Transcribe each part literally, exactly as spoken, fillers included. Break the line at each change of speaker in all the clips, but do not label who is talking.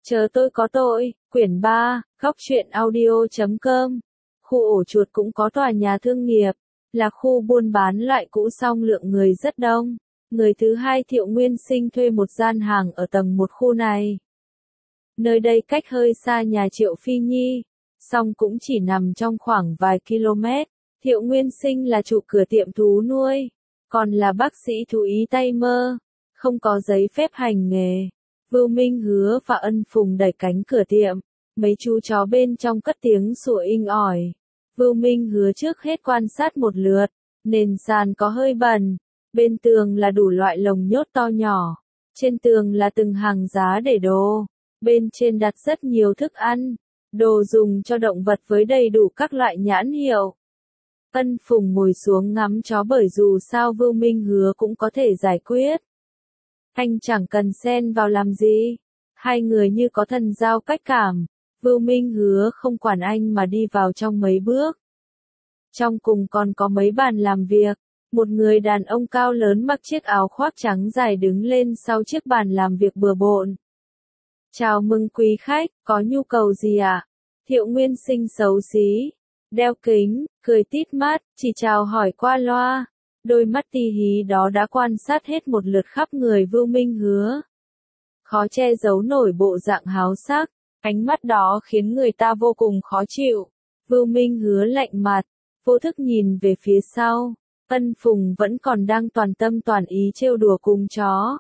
Chờ tôi có tội, quyển ba, góc truyện audio chấm com. Khu ổ chuột cũng có tòa nhà thương nghiệp, là khu buôn bán loại cũ song lượng người rất đông. Người thứ hai Thiệu Nguyên Sinh thuê một gian hàng ở tầng một khu này. Nơi đây cách hơi xa nhà Triệu Phi Nhi, song cũng chỉ nằm trong khoảng vài km. Thiệu Nguyên Sinh là chủ cửa tiệm thú nuôi, còn là bác sĩ thú y tay mơ, không có giấy phép hành nghề. Vưu Minh Hứa và Ân Phùng đẩy cánh cửa tiệm, mấy chú chó bên trong cất tiếng sủa inh ỏi. Vưu Minh Hứa trước hết quan sát một lượt, nền sàn có hơi bẩn, bên tường là đủ loại lồng nhốt to nhỏ, trên tường là từng hàng giá để đồ, bên trên đặt rất nhiều thức ăn, đồ dùng cho động vật với đầy đủ các loại nhãn hiệu. Ân Phùng ngồi xuống ngắm chó bởi dù sao Vưu Minh Hứa cũng có thể giải quyết. Anh chẳng cần xen vào làm gì. Hai người như có thần giao cách cảm. Vưu Minh Hứa không quản anh mà đi vào trong mấy bước. Trong cùng còn có mấy bàn làm việc. Một người đàn ông cao lớn mặc chiếc áo khoác trắng dài đứng lên sau chiếc bàn làm việc bừa bộn. Chào mừng quý khách, có nhu cầu gì ạ? À? Thiệu Nguyên Sinh xấu xí, đeo kính, cười tít mắt, chỉ chào hỏi qua loa. Đôi mắt tì hí đó đã quan sát hết một lượt khắp người Vưu Minh Hứa. Khó che giấu nổi bộ dạng háo sắc, ánh mắt đó khiến người ta vô cùng khó chịu. Vưu Minh Hứa lạnh mặt, vô thức nhìn về phía sau. Ân Phùng vẫn còn đang toàn tâm toàn ý trêu đùa cùng chó.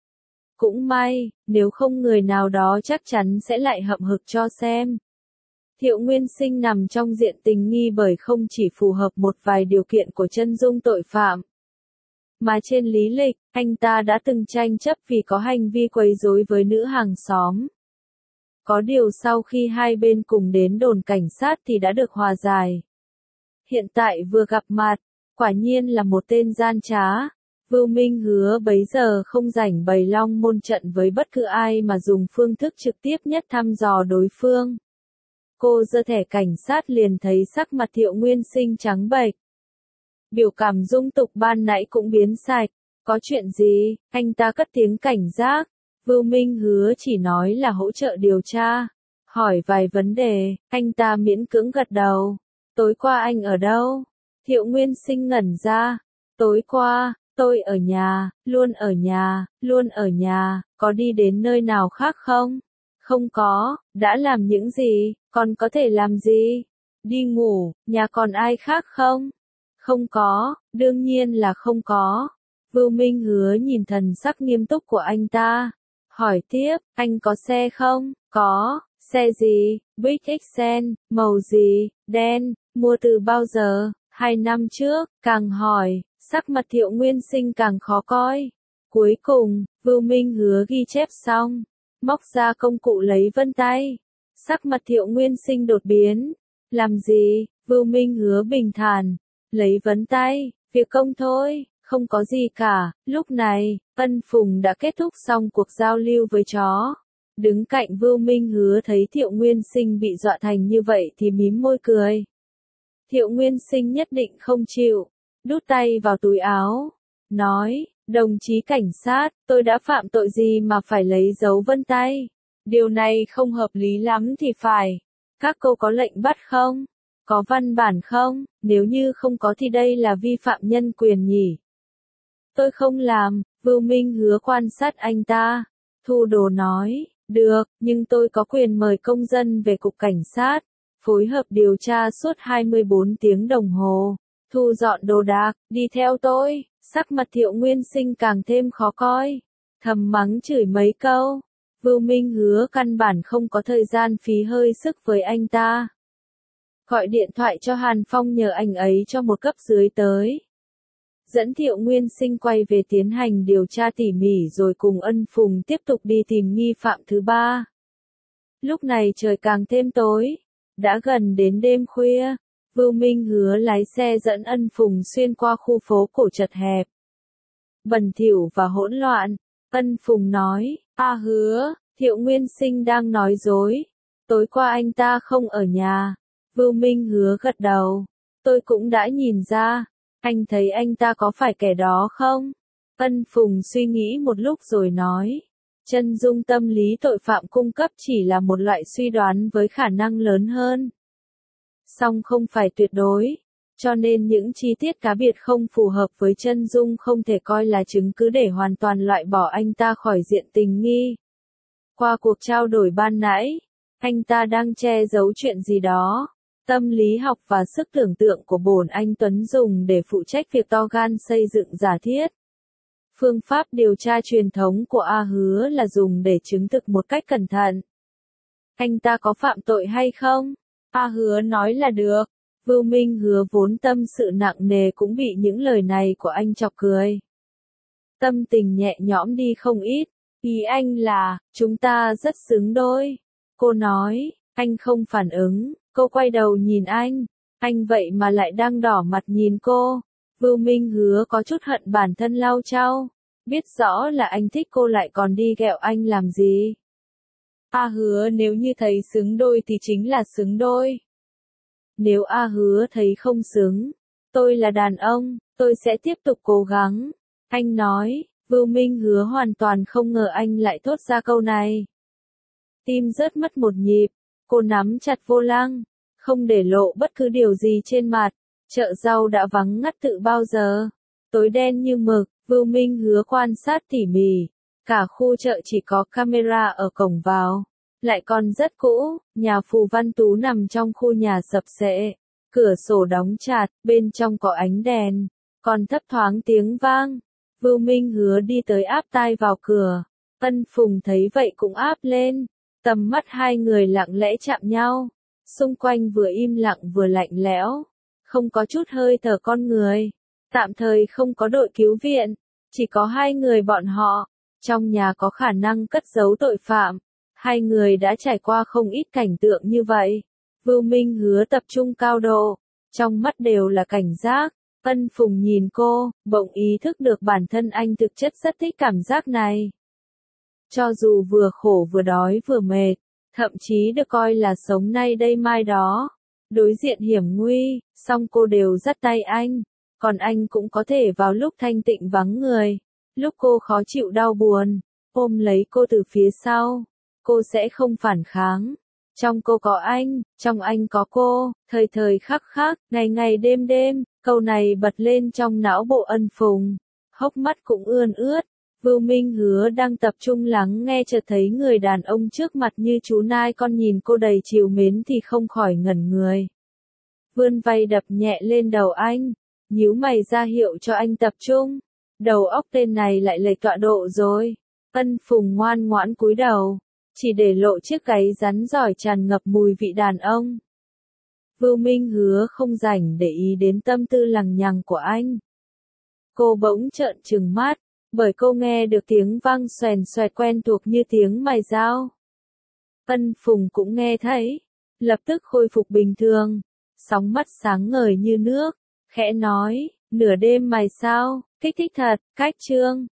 Cũng may, nếu không người nào đó chắc chắn sẽ lại hậm hực cho xem. Thiệu Nguyên Sinh nằm trong diện tình nghi bởi không chỉ phù hợp một vài điều kiện của chân dung tội phạm, mà trên lý lịch, anh ta đã từng tranh chấp vì có hành vi quấy rối với nữ hàng xóm. Có điều sau khi hai bên cùng đến đồn cảnh sát thì đã được hòa giải. Hiện tại vừa gặp mặt, quả nhiên là một tên gian trá. Vưu Minh Hứa bấy giờ không rảnh bày long môn trận với bất cứ ai mà dùng phương thức trực tiếp nhất thăm dò đối phương. Cô giơ thẻ cảnh sát liền thấy sắc mặt Thiệu Nguyên Sinh trắng bệch. Biểu cảm dung tục ban nãy cũng biến sạch. Có chuyện gì? Anh ta cất tiếng cảnh giác. Vưu Minh Hứa chỉ nói là hỗ trợ điều tra. Hỏi vài vấn đề, anh ta miễn cưỡng gật đầu. Tối qua anh ở đâu? Thiệu Nguyên Sinh ngẩn ra. Tối qua, tôi ở nhà, luôn ở nhà, luôn ở nhà, có đi đến nơi nào khác không? Không có, đã làm những gì, còn có thể làm gì? Đi ngủ, nhà còn ai khác không? Không có, đương nhiên là không có. Vưu Minh Hứa nhìn thần sắc nghiêm túc của anh ta. Hỏi tiếp, anh có xe không? Có, xe gì? Buick ích xen, màu gì? Đen, mua từ bao giờ? Hai năm trước, càng hỏi, sắc mặt Thiệu Nguyên Sinh càng khó coi. Cuối cùng, Vưu Minh Hứa ghi chép xong, móc ra công cụ lấy vân tay. Sắc mặt Thiệu Nguyên Sinh đột biến. Làm gì? Vưu Minh Hứa bình thản. Lấy vấn tay, việc công thôi, không có gì cả. Lúc này, Ân Phùng đã kết thúc xong cuộc giao lưu với chó. Đứng cạnh Vưu Minh Hứa thấy Thiệu Nguyên Sinh bị dọa thành như vậy thì mím môi cười. Thiệu Nguyên Sinh nhất định không chịu, đút tay vào túi áo, nói, đồng chí cảnh sát, tôi đã phạm tội gì mà phải lấy dấu vân tay? Điều này không hợp lý lắm thì phải. Các cô có lệnh bắt không? Có văn bản không? Nếu như không có thì đây là vi phạm nhân quyền nhỉ? Tôi không làm. Vưu Minh Hứa quan sát anh ta. Thu đồ nói, được, nhưng tôi có quyền mời công dân về cục cảnh sát, phối hợp điều tra suốt hai mươi bốn tiếng đồng hồ. Thu dọn đồ đạc, đi theo tôi. Sắc mặt Thiệu Nguyên Sinh càng thêm khó coi. Thầm mắng chửi mấy câu. Vưu Minh Hứa căn bản không có thời gian phí hơi sức với anh ta. Gọi điện thoại cho Hàn Phong nhờ anh ấy cho một cấp dưới tới. Dẫn Thiệu Nguyên Sinh quay về tiến hành điều tra tỉ mỉ rồi cùng Ân Phùng tiếp tục đi tìm nghi phạm thứ ba. Lúc này trời càng thêm tối. Đã gần đến đêm khuya. Vưu Minh Hứa lái xe dẫn Ân Phùng xuyên qua khu phố cổ chật hẹp, bẩn thỉu và hỗn loạn. Ân Phùng nói, a Hứa, Thiệu Nguyên Sinh đang nói dối. Tối qua anh ta không ở nhà. Vưu Minh Hứa gật đầu. Tôi cũng đã nhìn ra. Anh thấy anh ta có phải kẻ đó không? Ân Phùng suy nghĩ một lúc rồi nói. Chân dung tâm lý tội phạm cung cấp chỉ là một loại suy đoán với khả năng lớn hơn. Song không phải tuyệt đối, cho nên những chi tiết cá biệt không phù hợp với chân dung không thể coi là chứng cứ để hoàn toàn loại bỏ anh ta khỏi diện tình nghi. Qua cuộc trao đổi ban nãy, anh ta đang che giấu chuyện gì đó. Tâm lý học và sức tưởng tượng của bổn anh Tuấn dùng để phụ trách việc to gan xây dựng giả thiết. Phương pháp điều tra truyền thống của A Hứa là dùng để chứng thực một cách cẩn thận. Anh ta có phạm tội hay không? A Hứa nói là được. Vưu Minh Hứa vốn tâm sự nặng nề cũng bị những lời này của anh chọc cười. Tâm tình nhẹ nhõm đi không ít. Ý anh là, chúng ta rất xứng đôi. Cô nói, anh không phản ứng. Cô quay đầu nhìn anh. Anh vậy mà lại đang đỏ mặt nhìn cô. Vưu Minh Hứa có chút hận bản thân lau chau. Biết rõ là anh thích cô lại còn đi ghẹo anh làm gì. A Hứa nếu như thấy xứng đôi thì chính là xứng đôi. Nếu A Hứa thấy không xứng, tôi là đàn ông, tôi sẽ tiếp tục cố gắng. Anh nói, Vưu Minh Hứa hoàn toàn không ngờ anh lại thốt ra câu này. Tim rớt mất một nhịp, cô nắm chặt vô lăng, không để lộ bất cứ điều gì trên mặt. Chợ rau đã vắng ngắt từ bao giờ. Tối đen như mực, Vưu Minh Hứa quan sát tỉ mỉ. Cả khu chợ chỉ có camera ở cổng vào. Lại còn rất cũ, nhà Phù Văn Tú nằm trong khu nhà sập xệ. Cửa sổ đóng chặt, bên trong có ánh đèn. Còn thấp thoáng tiếng vang. Vưu Minh Hứa đi tới áp tai vào cửa. Ân Phùng thấy vậy cũng áp lên. Tầm mắt hai người lặng lẽ chạm nhau. Xung quanh vừa im lặng vừa lạnh lẽo. Không có chút hơi thở con người. Tạm thời không có đội cứu viện. Chỉ có hai người bọn họ. Trong nhà có khả năng cất giấu tội phạm. Hai người đã trải qua không ít cảnh tượng như vậy. Vưu Minh Hứa tập trung cao độ. Trong mắt đều là cảnh giác. Ân Phùng nhìn cô, bỗng ý thức được bản thân anh thực chất rất thích cảm giác này. Cho dù vừa khổ vừa đói vừa mệt, thậm chí được coi là sống nay đây mai đó. Đối diện hiểm nguy, song cô đều dắt tay anh. Còn anh cũng có thể vào lúc thanh tịnh vắng người. Lúc cô khó chịu đau buồn, ôm lấy cô từ phía sau. Cô sẽ không phản kháng. Trong cô có anh, trong anh có cô, thời thời khắc khắc, ngày ngày đêm đêm, câu này bật lên trong não bộ Ân Phùng. Hốc mắt cũng ươn ướt. Vưu Minh Hứa đang tập trung lắng nghe chợt thấy người đàn ông trước mặt như chú nai con nhìn cô đầy trìu mến thì không khỏi ngẩn người. Vươn vai đập nhẹ lên đầu anh, nhíu mày ra hiệu cho anh tập trung. Đầu óc tên này lại lệch tọa độ rồi. Ân Phùng ngoan ngoãn cúi đầu, chỉ để lộ chiếc gáy rắn giỏi tràn ngập mùi vị đàn ông. Vưu Minh Hứa không rảnh để ý đến tâm tư lằng nhằng của anh. Cô bỗng trợn trừng mắt, bởi cô nghe được tiếng vang xoèn xoẹt quen thuộc như tiếng mài dao. Ân Phùng cũng nghe thấy, lập tức khôi phục bình thường, sóng mắt sáng ngời như nước, khẽ nói, nửa đêm mày sao, kích thích thật, cách trương.